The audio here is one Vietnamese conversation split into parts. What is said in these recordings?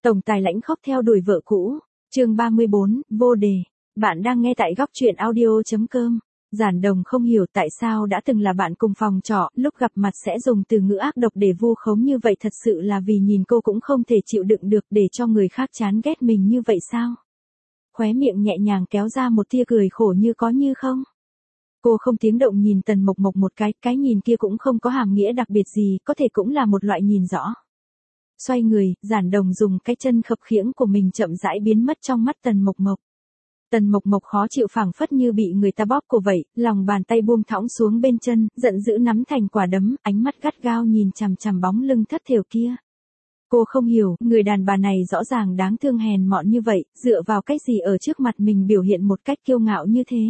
Tổng tài lãnh khóc theo đuổi vợ cũ. Chương 34, vô đề. Bạn đang nghe tại góc truyện audio.com. Giản Đồng không hiểu tại sao đã từng là bạn cùng phòng trọ, lúc gặp mặt sẽ dùng từ ngữ ác độc để vu khống như vậy, thật sự là vì nhìn cô cũng không thể chịu đựng được để cho người khác chán ghét mình như vậy sao? Khóe miệng nhẹ nhàng kéo ra một tia cười khổ như có như không. Cô không tiếng động nhìn Tần Mộc Mộc một cái nhìn kia cũng không có hàm nghĩa đặc biệt gì, có thể cũng là một loại nhìn rõ. Xoay người, Giản Đồng dùng cái chân khập khiễng của mình chậm rãi biến mất trong mắt Tần Mộc Mộc. Tần Mộc Mộc khó chịu phảng phất như bị người ta bóp cổ vậy, lòng bàn tay buông thõng xuống bên chân, giận dữ nắm thành quả đấm, ánh mắt gắt gao nhìn chằm chằm bóng lưng thất thểu kia. Cô không hiểu, người đàn bà này rõ ràng đáng thương hèn mọn như vậy, dựa vào cái gì ở trước mặt mình biểu hiện một cách kiêu ngạo như thế.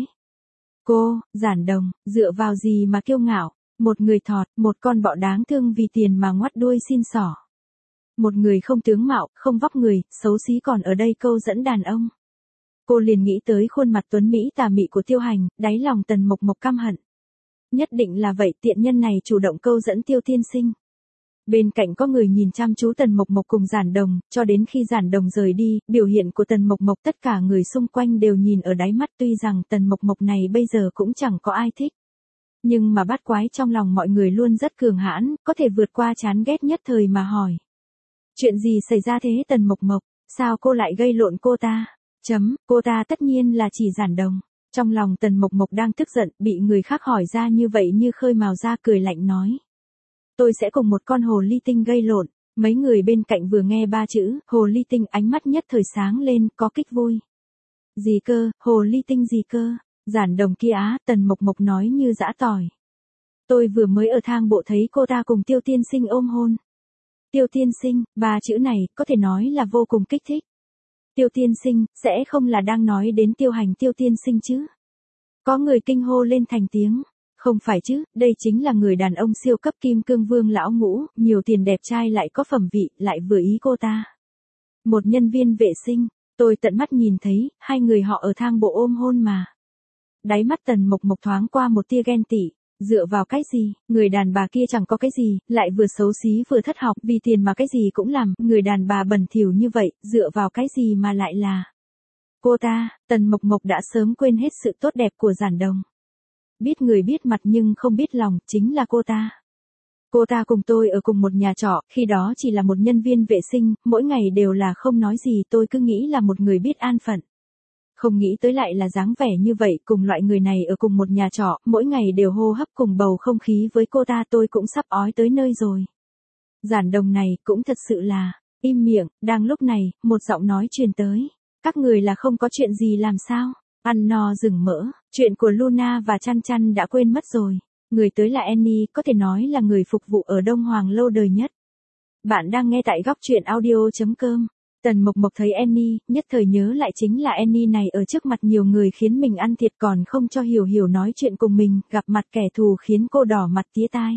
Cô, Giản Đồng, dựa vào gì mà kiêu ngạo? Một người thọt, một con bọ đáng thương vì tiền mà ngoắt đuôi xin xỏ. Một người không tướng mạo, không vóc người, xấu xí còn ở đây câu dẫn đàn ông. Cô liền nghĩ tới khuôn mặt tuấn mỹ tà mị của Tiêu Hành, đáy lòng Tần Mộc Mộc căm hận. Nhất định là vậy, tiện nhân này chủ động câu dẫn Tiêu tiên sinh. Bên cạnh có người nhìn chăm chú Tần Mộc Mộc cùng Giản Đồng, cho đến khi Giản Đồng rời đi, biểu hiện của Tần Mộc Mộc tất cả người xung quanh đều nhìn ở đáy mắt, tuy rằng Tần Mộc Mộc này bây giờ cũng chẳng có ai thích. Nhưng mà bát quái trong lòng mọi người luôn rất cường hãn, có thể vượt qua chán ghét nhất thời mà hỏi. Chuyện gì xảy ra thế Tần Mộc Mộc, sao cô lại gây lộn cô ta? Cô ta tất nhiên là chỉ Giản Đồng. Trong lòng Tần Mộc Mộc đang tức giận, bị người khác hỏi ra như vậy như khơi mào ra, cười lạnh nói. Tôi sẽ cùng một con hồ ly tinh gây lộn. Mấy người bên cạnh vừa nghe ba chữ, hồ ly tinh, ánh mắt nhất thời sáng lên, có kích vui. Gì cơ, hồ ly tinh gì cơ? Giản Đồng kia á, Tần Mộc Mộc nói như giã tỏi. Tôi vừa mới ở thang bộ thấy cô ta cùng Tiêu tiên sinh ôm hôn. Tiêu tiên sinh, ba chữ này, có thể nói là vô cùng kích thích. Tiêu tiên sinh, sẽ không là đang nói đến Tiêu Hành Tiêu tiên sinh chứ? Có người kinh hô lên thành tiếng. Không phải chứ, đây chính là người đàn ông siêu cấp kim cương vương lão ngũ, nhiều tiền đẹp trai lại có phẩm vị, lại vừa ý cô ta. Một nhân viên vệ sinh, tôi tận mắt nhìn thấy, hai người họ ở thang bộ ôm hôn mà. Đáy mắt Tần Mộc Mộc thoáng qua một tia ghen tị. Dựa vào cái gì, người đàn bà kia chẳng có cái gì, lại vừa xấu xí vừa thất học, vì tiền mà cái gì cũng làm, người đàn bà bẩn thỉu như vậy, dựa vào cái gì mà lại là cô ta. Tần Mộc Mộc đã sớm quên hết sự tốt đẹp của Giản Đồng. Biết người biết mặt nhưng không biết lòng, chính là cô ta. Cô ta cùng tôi ở cùng một nhà trọ, khi đó chỉ là một nhân viên vệ sinh, mỗi ngày đều là không nói gì, tôi cứ nghĩ là một người biết an phận. Không nghĩ tới lại là dáng vẻ như vậy, cùng loại người này ở cùng một nhà trọ, mỗi ngày đều hô hấp cùng bầu không khí với cô ta, tôi cũng sắp ói tới nơi rồi. Giản Đồng này cũng thật sự là, im miệng. Đang lúc này, một giọng nói truyền tới. Các người là không có chuyện gì làm sao? Ăn no rừng mỡ, chuyện của Luna và Chăn Chăn đã quên mất rồi. Người tới là Annie, có thể nói là người phục vụ ở Đông Hoàng lâu đời nhất. Bạn đang nghe tại góc truyện audio.com. Tần Mộc Mộc thấy Annie, nhất thời nhớ lại chính là Annie này ở trước mặt nhiều người khiến mình ăn thiệt, còn không cho Hiểu Hiểu nói chuyện cùng mình, gặp mặt kẻ thù khiến cô đỏ mặt tía tai.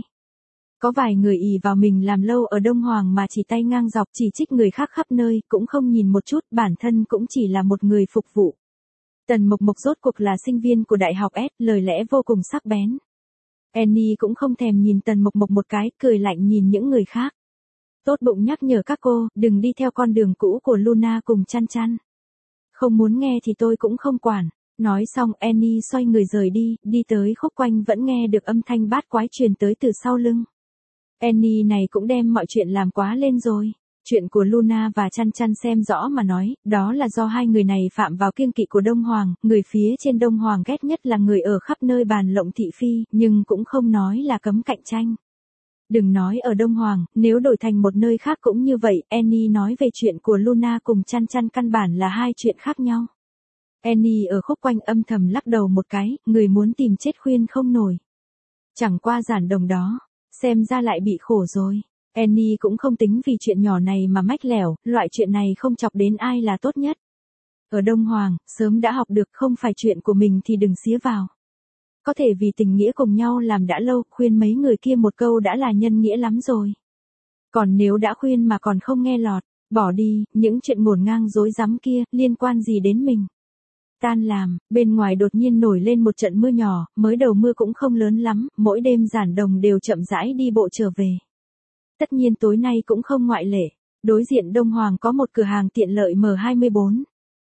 Có vài người ỷ vào mình làm lâu ở Đông Hoàng mà chỉ tay ngang dọc, chỉ trích người khác khắp nơi, cũng không nhìn một chút, bản thân cũng chỉ là một người phục vụ. Tần Mộc Mộc rốt cuộc là sinh viên của Đại học S, lời lẽ vô cùng sắc bén. Annie cũng không thèm nhìn Tần Mộc Mộc một cái, cười lạnh nhìn những người khác. Tốt bụng nhắc nhở các cô, đừng đi theo con đường cũ của Luna cùng Chăn Chăn. Không muốn nghe thì tôi cũng không quản. Nói xong Annie xoay người rời đi, đi tới khúc quanh vẫn nghe được âm thanh bát quái truyền tới từ sau lưng. Annie này cũng đem mọi chuyện làm quá lên rồi. Chuyện của Luna và Chăn Chăn xem rõ mà nói, đó là do hai người này phạm vào kiêng kỵ của Đông Hoàng, người phía trên Đông Hoàng ghét nhất là người ở khắp nơi bàn lộng thị phi, nhưng cũng không nói là cấm cạnh tranh. Đừng nói ở Đông Hoàng, nếu đổi thành một nơi khác cũng như vậy, Annie nói về chuyện của Luna cùng Chăn Chăn căn bản là hai chuyện khác nhau. Annie ở khúc quanh âm thầm lắc đầu một cái, người muốn tìm chết khuyên không nổi. Chẳng qua Giản Đồng đó, xem ra lại bị khổ rồi. Annie cũng không tính vì chuyện nhỏ này mà mách lẻo, loại chuyện này không chọc đến ai là tốt nhất. Ở Đông Hoàng, sớm đã học được không phải chuyện của mình thì đừng xía vào. Có thể vì tình nghĩa cùng nhau làm đã lâu, khuyên mấy người kia một câu đã là nhân nghĩa lắm rồi. Còn nếu đã khuyên mà còn không nghe lọt, bỏ đi, những chuyện ngổn ngang dối rắm kia, liên quan gì đến mình. Tan làm, bên ngoài đột nhiên nổi lên một trận mưa nhỏ, mới đầu mưa cũng không lớn lắm, mỗi đêm Giản Đồng đều chậm rãi đi bộ trở về. Tất nhiên tối nay cũng không ngoại lệ. Đối diện Đông Hoàng có một cửa hàng tiện lợi M24.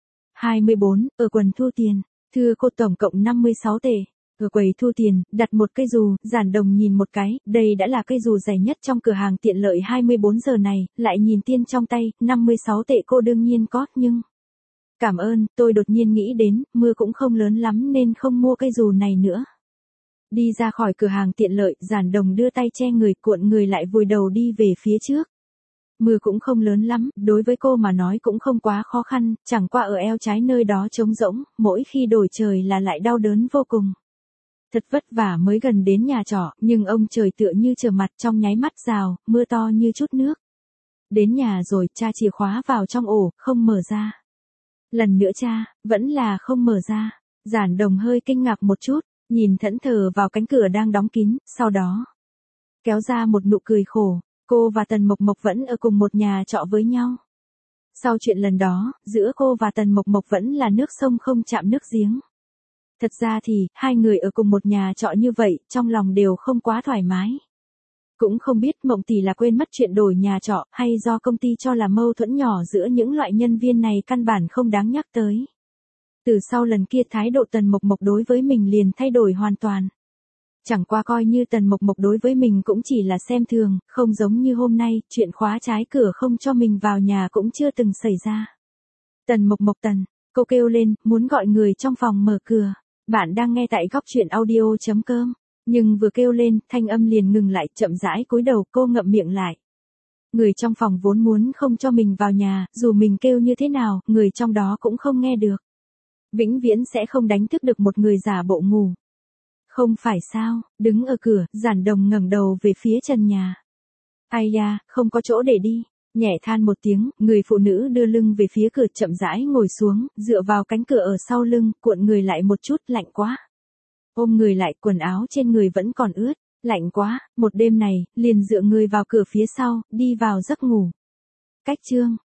24, ở quầy thu tiền. Thưa cô, tổng cộng 56 tệ. Ở quầy thu tiền, đặt một cây dù, Giản Đồng nhìn một cái, đây đã là cây dù rẻ nhất trong cửa hàng tiện lợi 24 giờ này, lại nhìn tiền trong tay, 56 tệ cô đương nhiên có, nhưng... Cảm ơn, tôi đột nhiên nghĩ đến, mưa cũng không lớn lắm nên không mua cây dù này nữa. Đi ra khỏi cửa hàng tiện lợi, Giản Đồng đưa tay che người, cuộn người lại vùi đầu đi về phía trước. Mưa cũng không lớn lắm, đối với cô mà nói cũng không quá khó khăn, chẳng qua ở eo trái nơi đó trống rỗng, mỗi khi đổi trời là lại đau đớn vô cùng. Thật vất vả mới gần đến nhà trọ, nhưng ông trời tựa như trở mặt trong nháy mắt rào, mưa to như chút nước. Đến nhà rồi, tra chìa khóa vào trong ổ, không mở ra. Lần nữa tra, vẫn là không mở ra. Giản Đồng hơi kinh ngạc một chút, nhìn thẫn thờ vào cánh cửa đang đóng kín, sau đó kéo ra một nụ cười khổ. Cô và Tần Mộc Mộc vẫn ở cùng một nhà trọ với nhau. Sau chuyện lần đó, giữa cô và Tần Mộc Mộc vẫn là nước sông không chạm nước giếng. Thật ra thì, hai người ở cùng một nhà trọ như vậy, trong lòng đều không quá thoải mái. Cũng không biết Mộng tỷ là quên mất chuyện đổi nhà trọ, hay do công ty cho là mâu thuẫn nhỏ giữa những loại nhân viên này căn bản không đáng nhắc tới. Từ sau lần kia thái độ Tần Mộc Mộc đối với mình liền thay đổi hoàn toàn. Chẳng qua coi như Tần Mộc Mộc đối với mình cũng chỉ là xem thường, không giống như hôm nay, chuyện khóa trái cửa không cho mình vào nhà cũng chưa từng xảy ra. Tần Mộc Mộc Tần, cô kêu lên, muốn gọi người trong phòng mở cửa. Bạn đang nghe tại góc truyện audio.com. Nhưng vừa kêu lên, thanh âm liền ngừng lại, chậm rãi cúi đầu, cô ngậm miệng lại. Người trong phòng vốn muốn không cho mình vào nhà, dù mình kêu như thế nào, người trong đó cũng không nghe được. Vĩnh viễn sẽ không đánh thức được một người giả bộ ngủ. Không phải sao, đứng ở cửa, Giản Đồng ngẩng đầu về phía trần nhà. Ai da, không có chỗ để đi. Nhẹ than một tiếng, người phụ nữ đưa lưng về phía cửa chậm rãi ngồi xuống, dựa vào cánh cửa ở sau lưng, cuộn người lại một chút, lạnh quá. Ôm người lại, quần áo trên người vẫn còn ướt, lạnh quá, một đêm này, liền dựa người vào cửa phía sau, đi vào giấc ngủ. Cách chương